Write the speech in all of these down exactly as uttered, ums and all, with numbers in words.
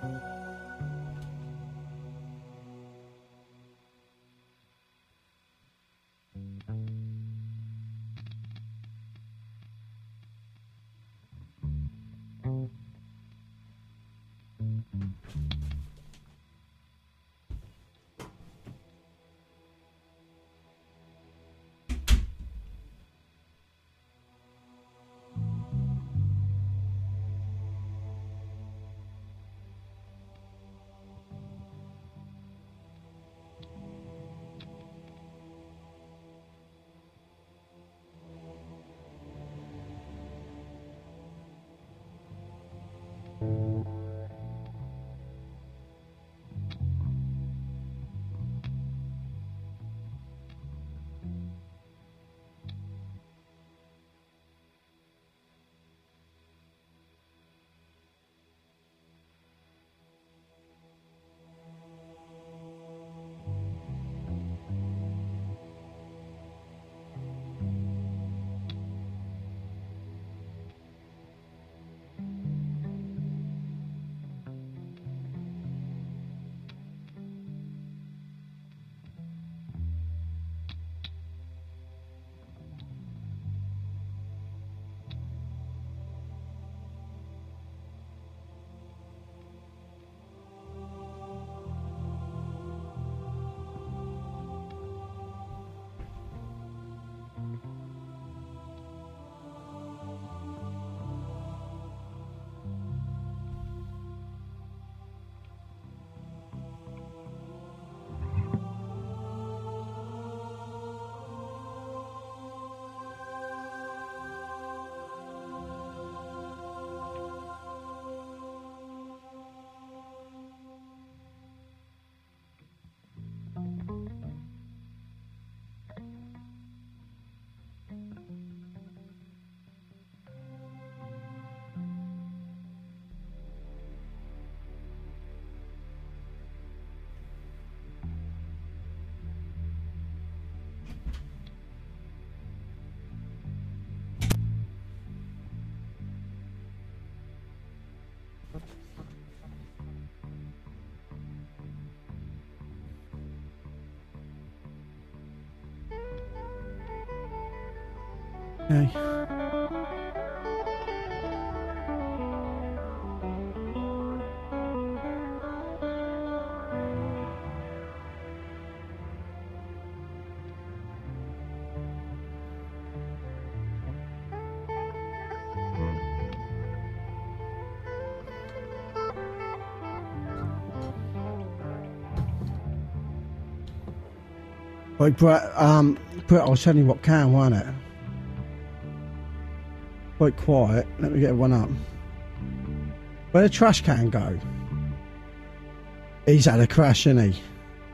Okay. Right, Brett, um, Brett, I was telling you what can, wasn't it? Quite quiet. Let me get one up. Where'd the trash can go? He's had a crash, hasn't he?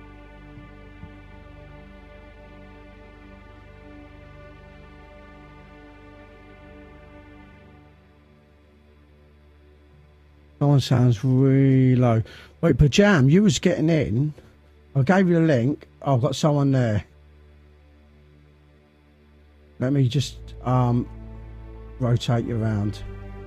Someone sounds really low. Wait, Pajam, you was getting in. I gave you the link. Oh, I've got someone there. Let me just um rotate you around.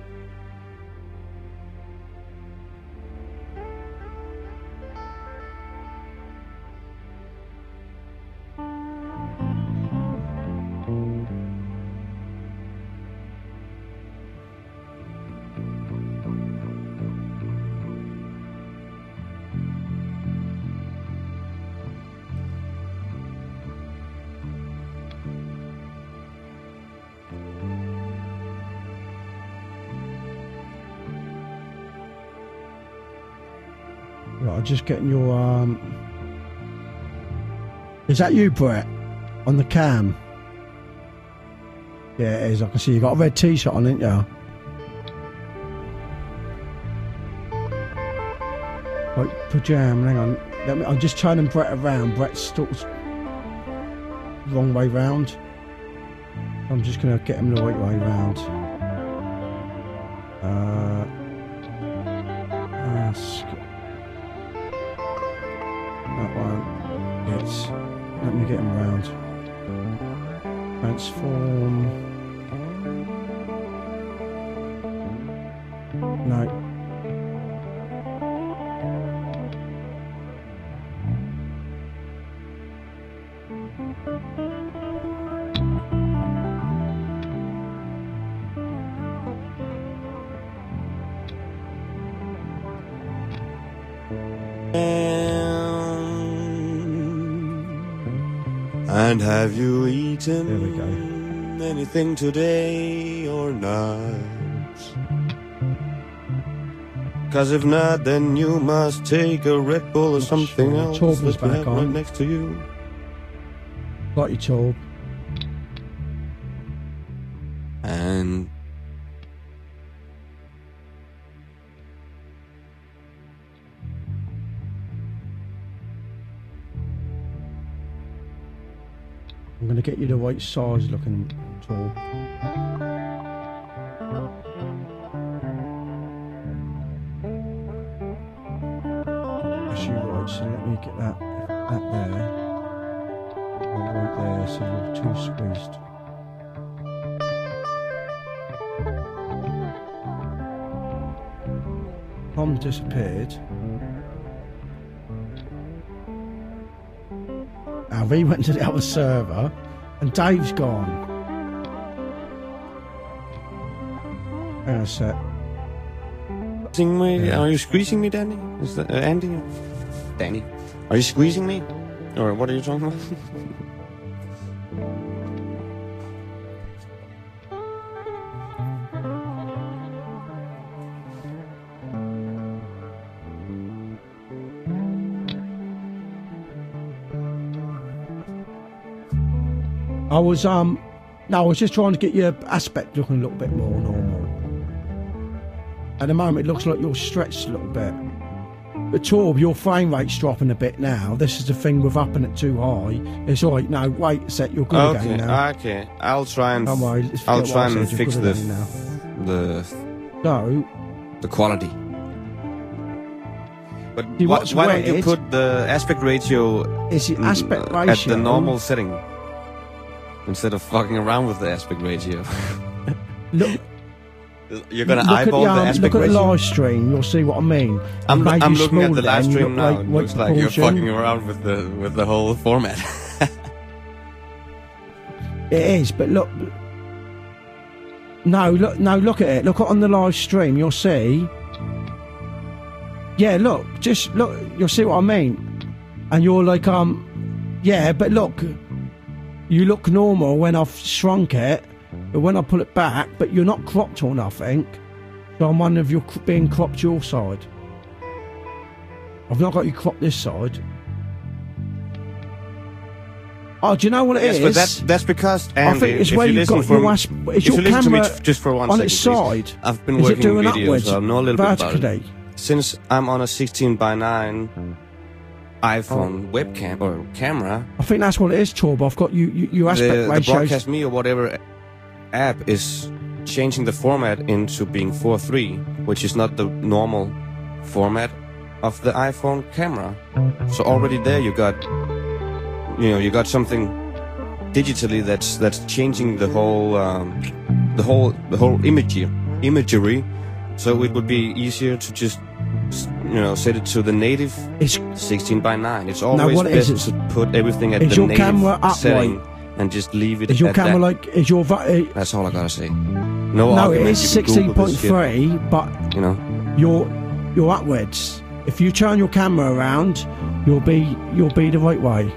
Right, I'm just getting your um is that you, Brett? On the cam? Yeah, it is. I can see you got a red t-shirt on, ain't you? Right, Pajam, hang on. Let me, I'm just turning Brett around. Brett's still wrong way round. I'm just gonna get him the right way round. Uh, ask that one. Yes. Let me get him round. Transform. No. And have you eaten There we go. anything today or not? Cause if not, then you must take a Red Bull or something Sure. else Torben's that you back have on. right next to you. Got you, Torb. And I'm going to get you the right size looking Torb. That's you right, so let me get that, that there. Right there, so you're too squeezed. Tom disappeared. Now we went to the other server and Dave's gone. Hang on a sec. squeezing me? Yeah. Are you squeezing me, Danny? Is that uh, Andy? Danny? Are you squeezing me? Or what are you talking about? I was um no, I was just trying to get your aspect looking a little bit more normal. At the moment it looks like you're stretched a little bit. But Torb, your frame rate's dropping a bit now. This is the thing with upping it too high. It's alright, no, wait a sec, you're good Okay, again now. okay. I'll try and Don't worry, let's I'll forget try what I and said, you're fix good the again now. the So, the quality. But See, wh- what's why don't you weird put the aspect ratio it's the mm, aspect at ratio. the normal setting instead of fucking around with the aspect ratio? Look, You're gonna look at eyeball the, the, um, aspect look at the ratio. live stream, you'll see what I mean. I'm, I've made I'm you looking at smaller the live there and you stream look now. like- It like looks like you're proportion. fucking around with the with the whole format. It is, but look. No, look, no, look at it. Look on the live stream, you'll see. Yeah, look, just look, you'll see what I mean. And you're like, um, yeah, but look, you look normal when I've shrunk it, but when I pull it back, but you're not cropped or nothing. So I'm wondering if you're cr- being cropped your side. I've not got you cropped this side. Oh, do you know what it yes, is? but that's that's because I Andy, think it's if where you you've listen got from, your asp- is if your you listen to me camera t- just for one on second, its please. side. I've been Is it working doing videos, upwards, so I know a little bit about it. vertically? Since I'm on a sixteen by nine iPhone webcam or camera, I think that's what it is, Torb. I've got you, you your aspect the, the ratios. Broadcast Me or whatever app is changing the format into being four three, which is not the normal format of the iPhone camera. So already there you got, you know, you got something digitally that's that's changing the whole um, the whole the whole imagery imagery. So it would be easier to just, you know, set it to the native It's, sixteen by nine. It's always what is best it? to put everything at Is the your native camera upright? setting and just leave it is your at camera that. like? Is your va- uh, That's all I gotta say. No, no? It argument. is You can sixteen Google point this shit, three, but You know, you're you're upwards. If you turn your camera around, you'll be you'll be the right way.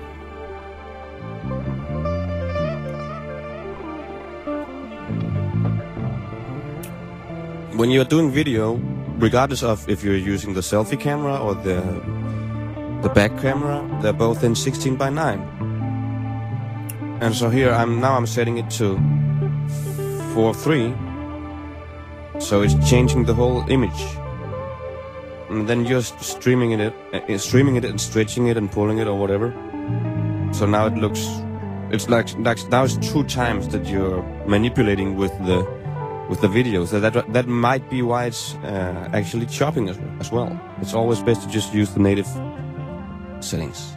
when you're doing video, regardless of if you're using the selfie camera or the the back camera, they're both in sixteen by nine. And so here I'm now I'm setting it to four three. So it's changing the whole image. And then you're streaming it, uh, streaming it and stretching it and pulling it or whatever. So now it looks, it's like, like now it's two times that you're manipulating with the with the video. So that that might be why it's uh, actually chopping as, as well. It's always best to just use the native settings.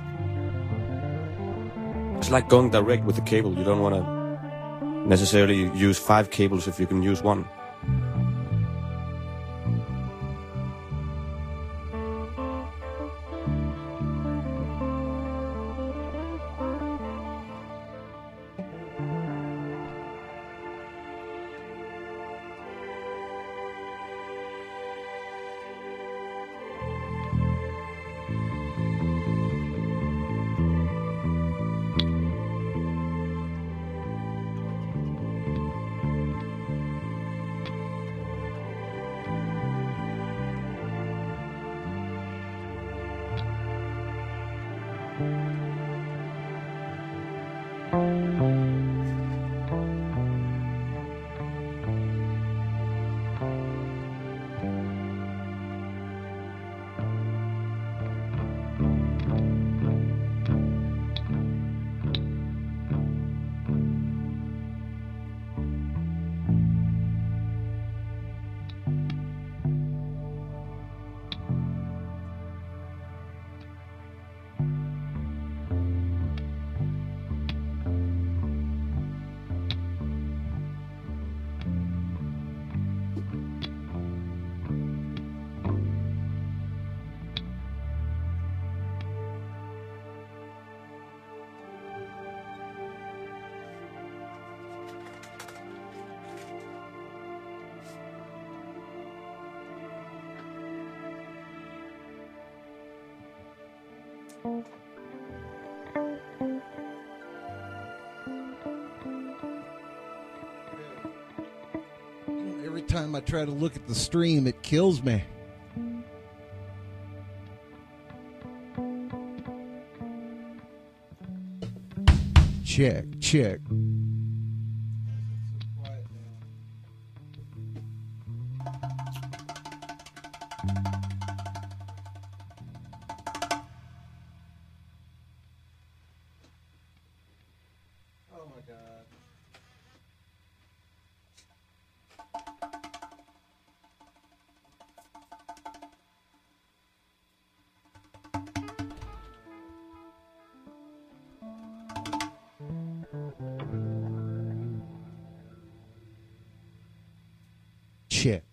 It's like going direct with the cable. You don't want to necessarily use five cables if you can use one. Every time I try to look at the stream, it kills me. Check, check. Oh my God. Check.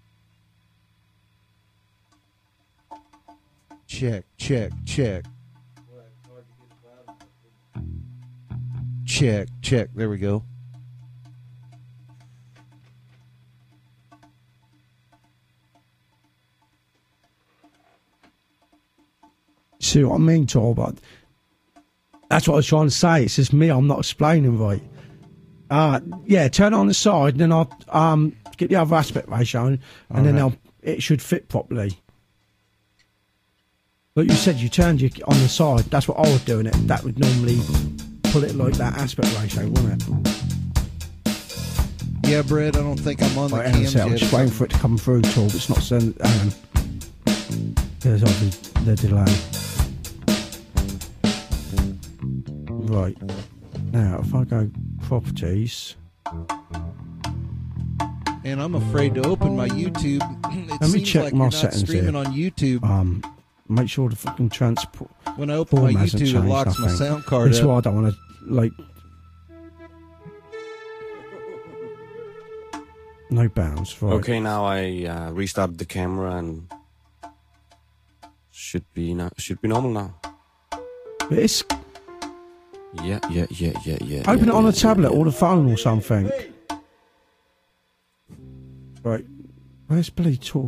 Check, check, check. Check, check. There we go. See what I mean, Torbot? That's what I was trying to say. It's just me. I'm not explaining right. Uh, yeah, turn it on the side, and then I'll um, get the other aspect ratio, and All then right. I'll, it should fit properly. Like you said, you turned it on the side. That's what I was doing it. That would normally pull it like that aspect ratio, wouldn't it? Yeah, Brett, I don't think I'm on the Right, hang on a cams sec, I'm yet. just waiting for it to come through, Torb. It's not sending. Hang on. There's obviously the delay. Right. Now, if I go properties. And I'm afraid to open my YouTube. It Let me seems check like my you're not settings streaming here. on YouTube. Um, make sure the fucking transport. When I open my form hasn't YouTube, it changed, locks my I think. sound card That's up. why I don't want to, like. No bounds, right? Okay, now I uh, restarted the camera and should be no- should be normal now. But it's Yeah, yeah, yeah, yeah, yeah. open yeah, it on yeah, a tablet yeah. or the phone or something. Right, where's Billy Talk?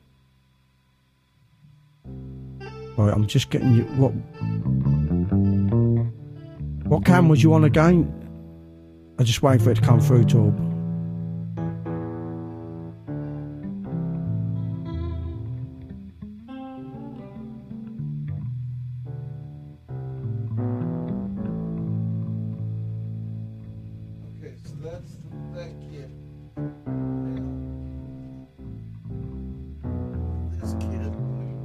Right, I'm just getting you. What? What cam was you on again? I'm just waiting for it to come through, Torb. Okay, so that's that kit. This kit should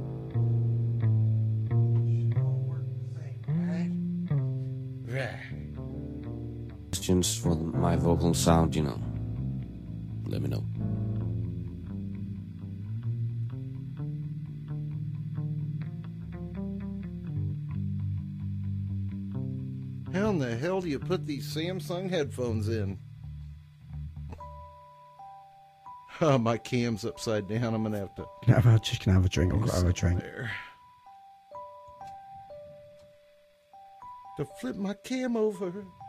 all work the same, right? Right. Questions for my vocal sound, you know. Let me know. How in the hell do you put these Samsung headphones in? Oh, my cam's upside down. I'm gonna have to. Can I have a, just can I have a drink? I've got to have a drink. There. To flip my cam over.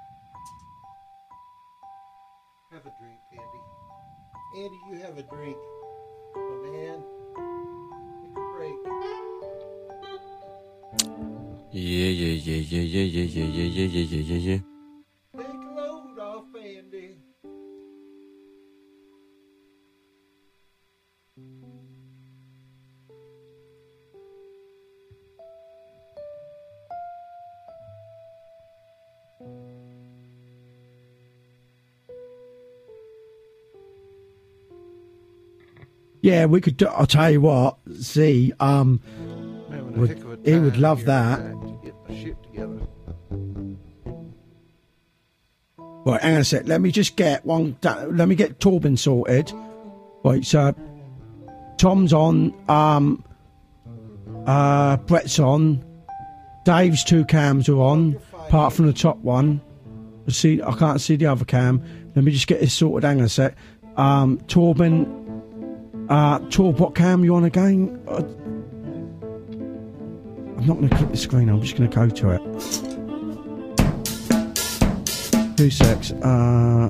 Have a drink, Andy. Andy, you have a drink. Oh, man. Take a break. Yeah, yeah, yeah, yeah, yeah, yeah, yeah, yeah, yeah, yeah, yeah, yeah, yeah. Take a load off, Andy. Yeah, we could do, I'll tell you what, see, um, Having a would- heck of a he would time love here that. tonight To get the shit together. right, hang on a sec, let me just get one, da- let me get Torben sorted. Right, so, Tom's on, um, uh, Brett's on, Dave's two cams are on, apart from the top one. I see, I can't see the other cam. Let me just get this sorted, hang on a sec. Um, Torben, uh, Torb, what cam you on again? Uh, I'm not going to click the screen, I'm just going to go to it. Two secs. Uh,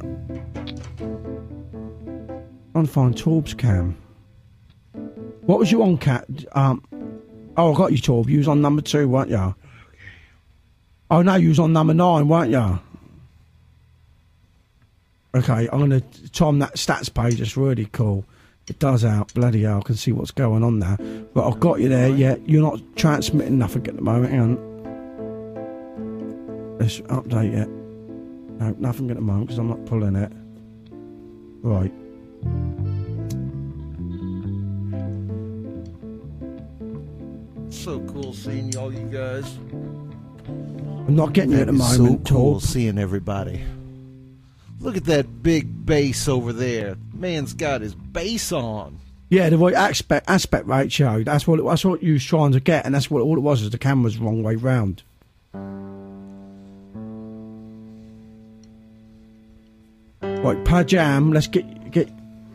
trying to find Torb's cam. What was you on, Cat? Um, oh, I got you, Torb. You was on number two, weren't you? Okay. Oh, no, you was on number nine, weren't you? Okay, I'm going to... Tom, that stats page is really cool. It does out. Bloody hell, I can see what's going on there. But I've got you there, yeah. You're not transmitting nothing at the moment. Hang on. Let's update it. No, nothing at the moment because I'm not pulling it. Right. So cool seeing y'all, you guys. I'm not getting you at the That is moment, so cool Torb. seeing everybody. Look at that big bass over there. Man's got his bass on. Yeah, the right aspect aspect ratio. That's what it, that's what you was trying to get, and that's what all it was. Is the camera's wrong way round. Right, Pajam. Let's get get.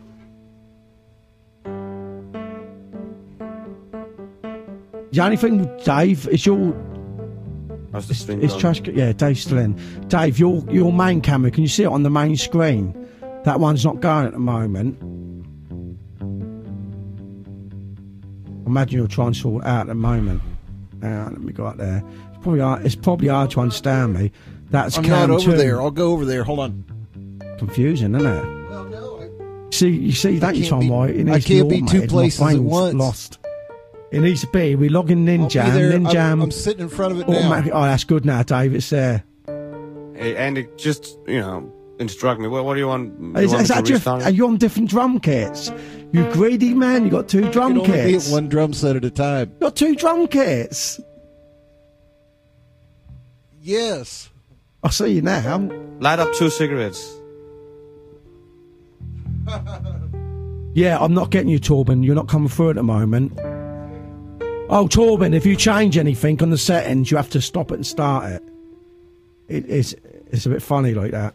The only thing with Dave is your How's the it's, stream it's going? trash. Yeah, Dave's still in. Dave, your your main camera. Can you see it on the main screen? That one's not going at the moment. Imagine you're trying to sort it out at the moment. Hang on, let me go out there. It's probably hard, it's probably hard to understand me. That's I'm cam not over two. there. I'll go over there. Hold on. Confusing, isn't it? Well, no, I, See, you see, don't you, can't Tom? be- Right? It I needs to can't be two automated. My places at brain's once. Lost. It needs to be. We log in I'll be Ninjam. there. I'm, Ninjam. I'm sitting in front of it now. automatic. Oh, that's good now, Dave. It's there. Hey, Andy, just, you know, instruct me. What, what do you want? You Is, want is me that to just, restart are it? you on different drum kits? You greedy man. You got two I drum can only be kits. at one drum set at a time. You got two drum kits. Yes. I see you now. Light up two cigarettes. Yeah, I'm not getting you, Torben. You're not coming through at the moment. Oh, Torben, if you change anything on the settings, you have to stop it and start it. it it's it's a bit funny like that.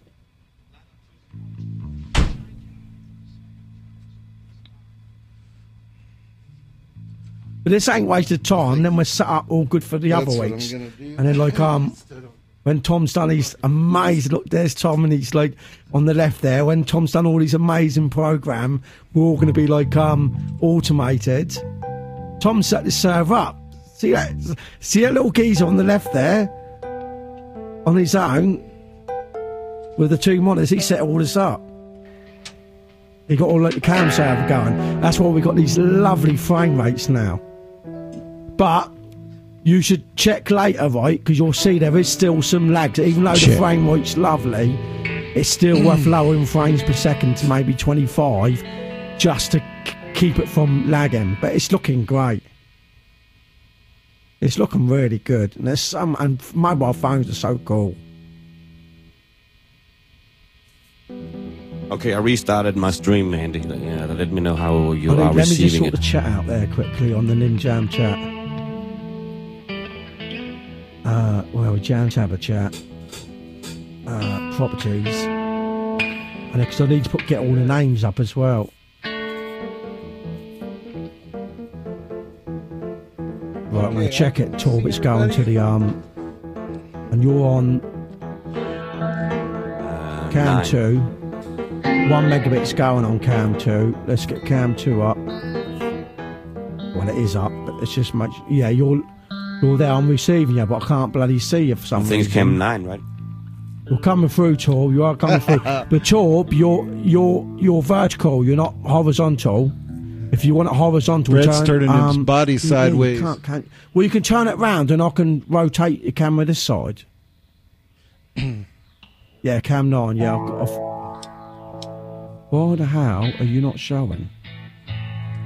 But this ain't wasted time. Then we're set up all good for the That's other what I'm weeks. gonna do. And then like um. Instead of- When Tom's done his amazing, look, there's Tom, and he's like on the left there. When Tom's done all his amazing program, we're all going to be like um automated. Tom set the server up. See that? See that little geezer on the left there, on his own, with the two monitors. He set all this up. He got all like the cam server going. That's why we got these lovely frame rates now. But you should check later, right? Because you'll see there is still some lag. Even though the Check. frame rate's lovely, it's still worth lowering frames per second to maybe twenty-five just to k- keep it from lagging. But it's looking great. It's looking really good. And there's some, and mobile phones are so cool. Okay, I restarted my stream, Andy. Yeah, let me know how you I mean, are let me just receiving sort it. the chat out there quickly on the Ninjam chat. Uh, well, Jam Tabber chat. Uh, properties. And because I need to put get all the names up as well. Right, I'm going to check it, Torb. It's going to the um, and you're on Uh, cam nine. two. One megabit's going on cam two. Let's get cam two up. Well, it is up, but it's just much. Yeah, you're you're there. I'm receiving you, but I can't bloody see you for some I think it's reason. cam nine, right? You're coming through, Torb. You are coming through, but Torb, you're you're you're vertical. You're not horizontal. If you want it horizontal, Brett's turn, turning um, its body yeah, you sideways. can't- can't- well, you can turn it round, and I can rotate your camera this side. Yeah, cam nine. Yeah, I've got off. Why the hell are you not showing?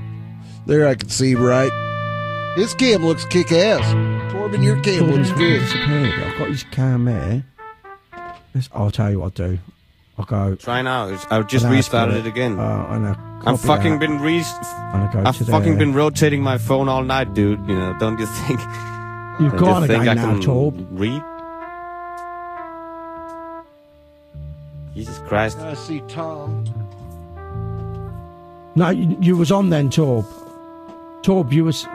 There I can see right. His cam looks kick-ass. Torben, your cam Torben's looks good. disappeared. I've got his cam here. This- I'll tell you what I'll do. I'll go. Try now. It's- I've just and I'll restarted put it again. Uh, and I'll I'm copy fucking that, been re. and I'll go I've to fucking there. been rotating my phone all night, dude. You know, don't you think? You've don't got you to think go I now, can Torb. read? Jesus Christ. I see Tom. No, you, you was on then, Torb. Torb, you was.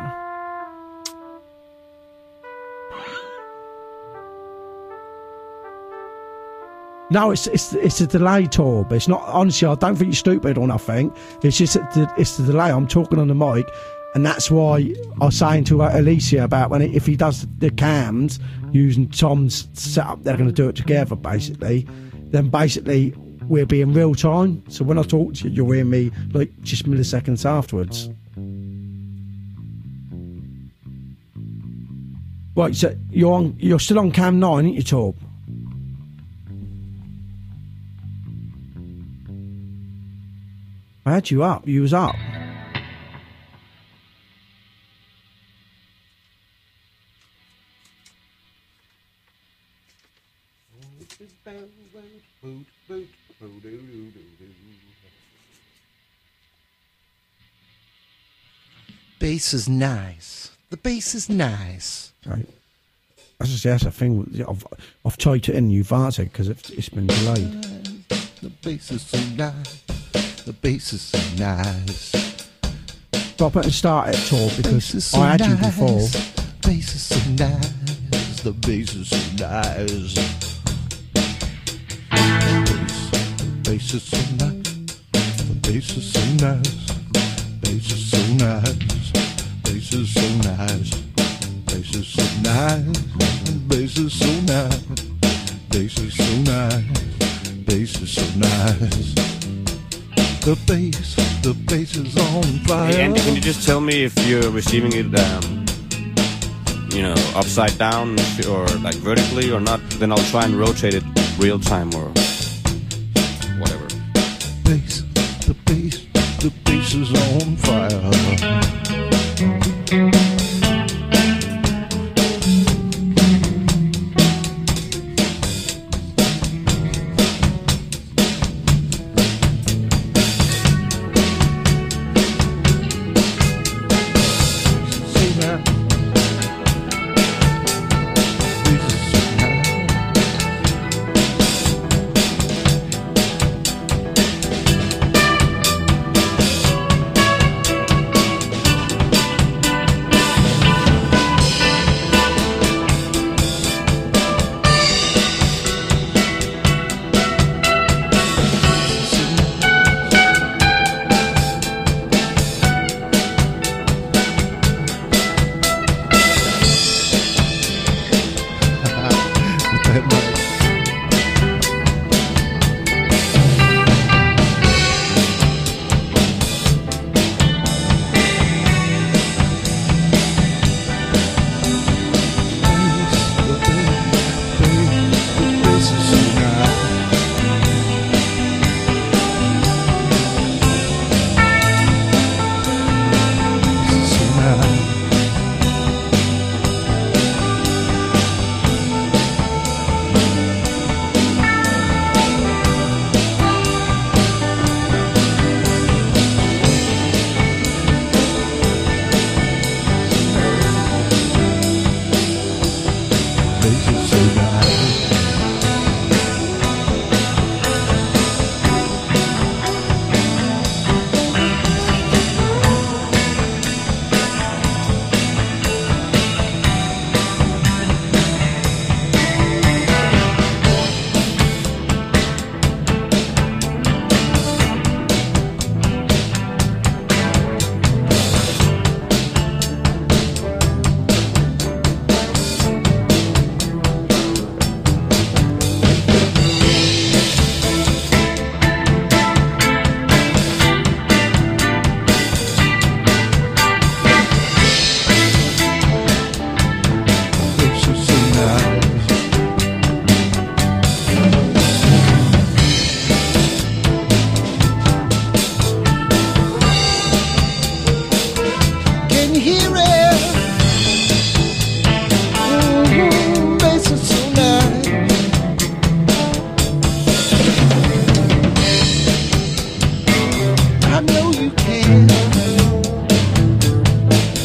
No, it's it's it's a delay, Torb. It's not. Honestly, I don't think you're stupid or nothing. It's just that the, it's the delay. I'm talking on the mic, and that's why I was saying to Alicia about when it, if he does the cams using Tom's setup, they're going to do it together, basically. Then basically we'll be in real time. So when I talk to you, you'll hear me like just milliseconds afterwards. Right, so you're on. You're still on cam nine, aren't you, Torb? I had you up. You was up. Bass is nice. The bass is nice. Right. That's just that's the thing. I've I've typed it in. You've answered because it's, it's been delayed. The bass is so nice. The bass is so nice. Stop it and start it, Tor, Bass is because so I had you nice. before. Bass is so nice. The bass is so nice. The bass is so nice. The bass is so nice. Bass is so nice. Bass is so nice. Bass is so nice. Bass is so nice. Bass is so nice. Bass is so nice. The bass, the bass is on fire. Hey, Andy, can you just tell me if you're receiving it, um, you know, upside down or like vertically or not? Then I'll try and rotate it real time or whatever. Bass, the bass, the bass is on fire.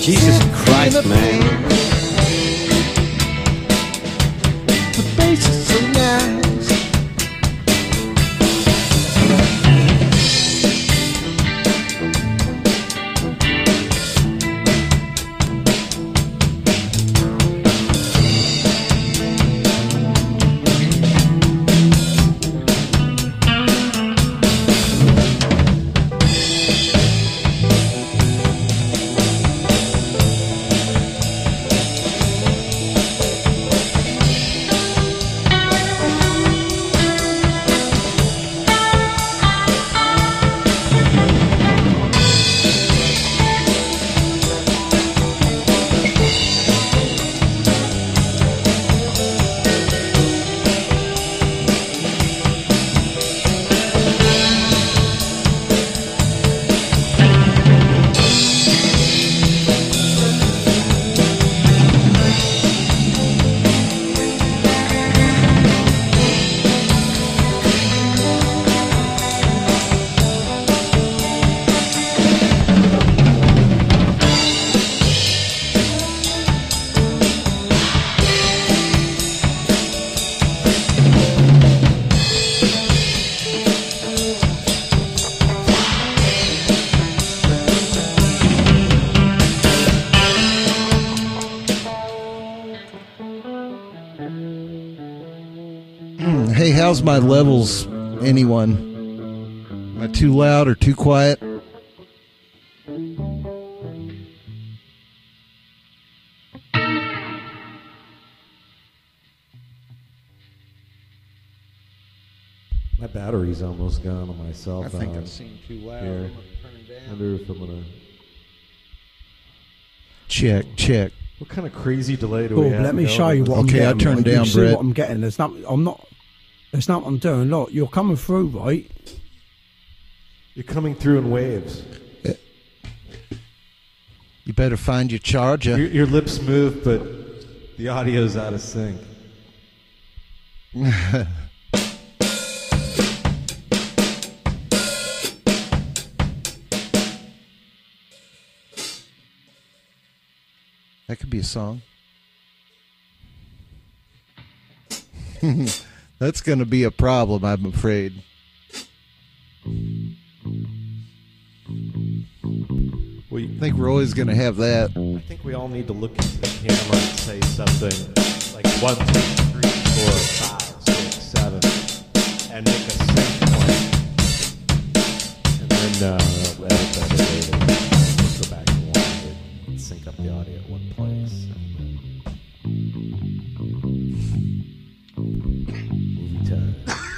Jesus Christ, man. The bass is so nice. Hey, how's my levels, anyone? Am I too loud or too quiet? My battery's almost gone on my cell I phone. think I seem too loud. Here. I'm gonna turn it I down. wonder if I'm gonna. Check, check. What kind of crazy delay do Cool, we have? let me going show on you this? what I'm Okay, I getting. turned right? down, you see Brett. what I'm getting. There's not. I'm not. There's not what I'm doing. Look, you're coming through, right? You're coming through in waves. You better find your charger. Your, your lips move, but the audio's out of sync. That could be a song. That's going to be a problem, I'm afraid. We, I think we're always going to have that. I think we all need to look into the camera and say something like one, two, three, four, five, six, seven, and make a sync point. And then uh, we'll edit that later. Go back and watch it and sync up the audio at one place. Movie time.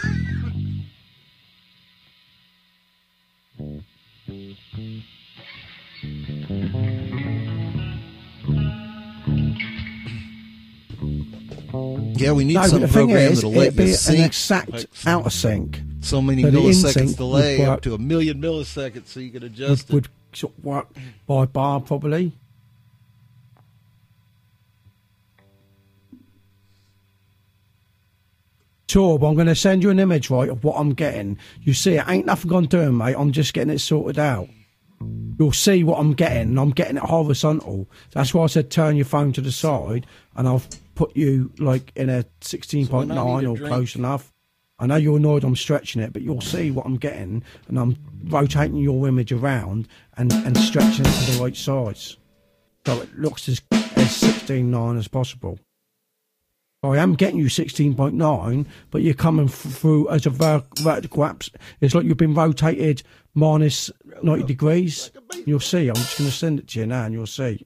Yeah, we need No, but some the thing program is, that'll let it'd be you an sync exact like out of sync. so many So the milliseconds in-sync delay, would up work- to a million milliseconds, so you can Would, adjust it. would sort of work by bar probably. Sure, but I'm going to send you an image, right, of what I'm getting. You see, it ain't nothing I'm doing, mate. I'm just getting it sorted out. You'll see what I'm getting, and I'm getting it horizontal. That's why I said turn your phone to the side, and I'll put you like in a sixteen point So when I nine need a or drink- close enough. I know you're annoyed I'm stretching it, but you'll see what I'm getting, and I'm rotating your image around and, and stretching it to the right size. So it looks as, as sixteen point nine as possible. I am getting you sixteen point nine, but you're coming f- through as a ver- vertical apps. It's like you've been rotated minus ninety degrees. You'll see. I'm just going to send it to you now, and you'll see.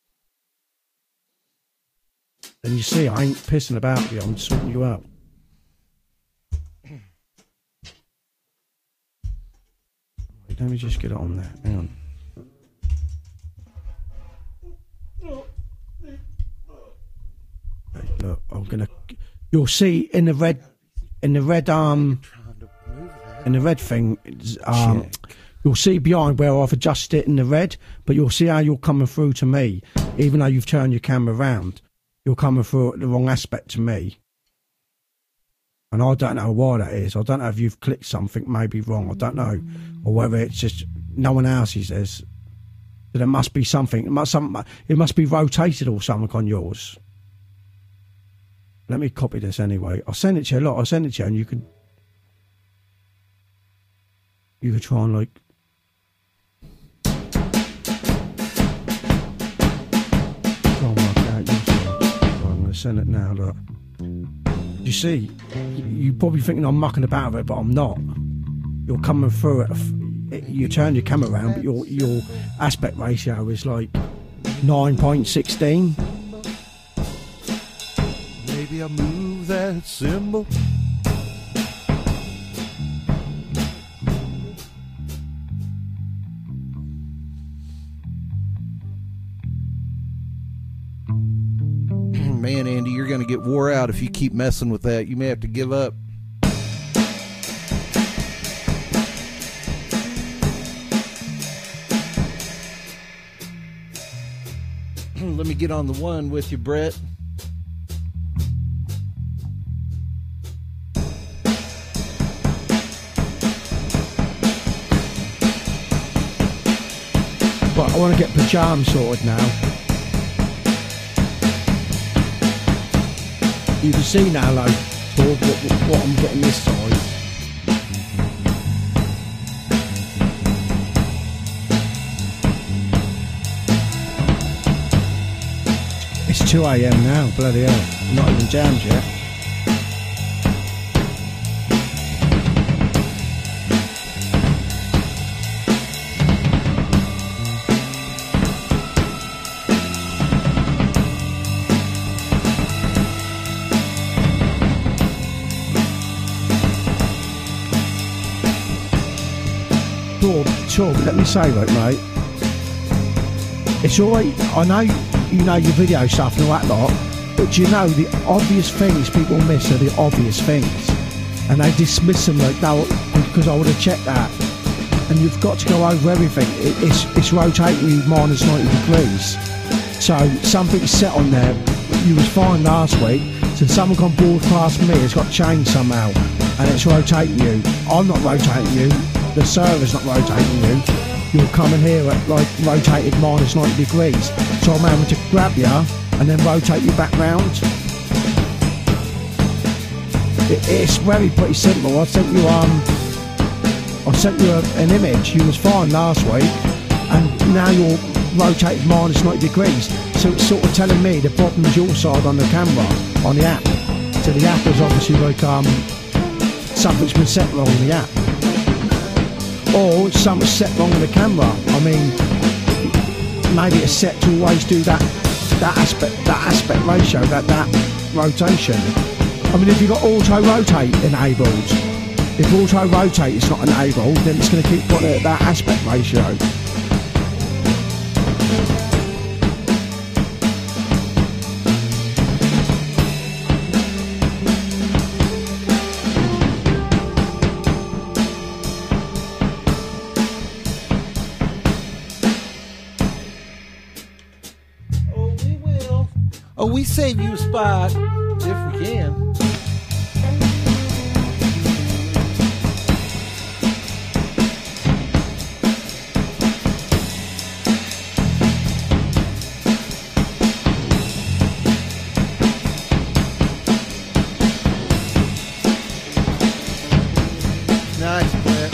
And you see, I ain't pissing about you. I'm sorting you out. Wait, let me just get it on there. Hang on. Hey, look, I'm gonna. You'll see in the red, in the red um, in the red thing. it's, Um, you'll see behind where I've adjusted it in the red, but you'll see how you're coming through to me, even though you've turned your camera around. You're coming through at the wrong aspect to me, and I don't know why that is. I don't know if you've clicked something maybe wrong. I don't know, or whether it's just no one else's is. So there must be something. It must, some, it must be rotated or something on yours. Let me copy this anyway. I'll send it to you. Look, I'll send it to you, and you can you could try and like. Try and work out your side. Right, I'm going to send it now. Look. You see, you're probably thinking I'm mucking about with it, but I'm not. You're coming through it. You turn your camera around, but your your aspect ratio is like nine point one six. Maybe I move that symbol. Man, Andy, you're going to get wore out if you keep messing with that. You may have to give up. Let me get on the one with you, Brett. But I want to get pajamas sorted now. You can see now, like, what, what, what I'm getting this side. It's two a m now, bloody hell. Not even jammed yet. Sure, sure, but let me say, right, mate. It's alright, I know you know your video stuff and all that lot, but you know the obvious things people miss are the obvious things. And they dismiss them like, no, because I would have checked that. And you've got to go over everything. It, it's, it's rotating you minus ninety degrees. So something's set on there. You was fine last week, so someone gone broadcast me, it's got changed somehow. And it's rotating you. I'm not rotating you. The server's not rotating you. You're coming here at like rotated minus ninety degrees. So I'm having to grab you and then rotate you back round. It, it's very pretty simple. I sent you um, I sent you a, an image. You was fine last week, and now you're rotated minus ninety degrees. So it's sort of telling me the problem's your side on the camera, on the app. So the app is obviously like um, something's been set wrong in the app. Or something's set wrong in the camera. I mean, maybe it's set to always do that that aspect that aspect ratio, that that rotation. I mean, if you've got auto rotate enabled, if auto rotate is not enabled, then it's going to keep putting it at that aspect ratio. Oh, we save you a spot if we can. Nice, Brett.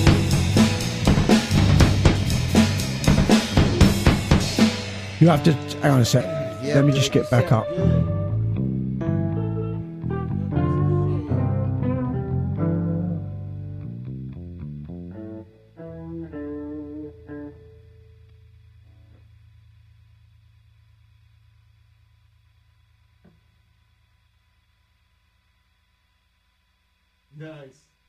You have to hang on a sec. Let me just get back up. Nice.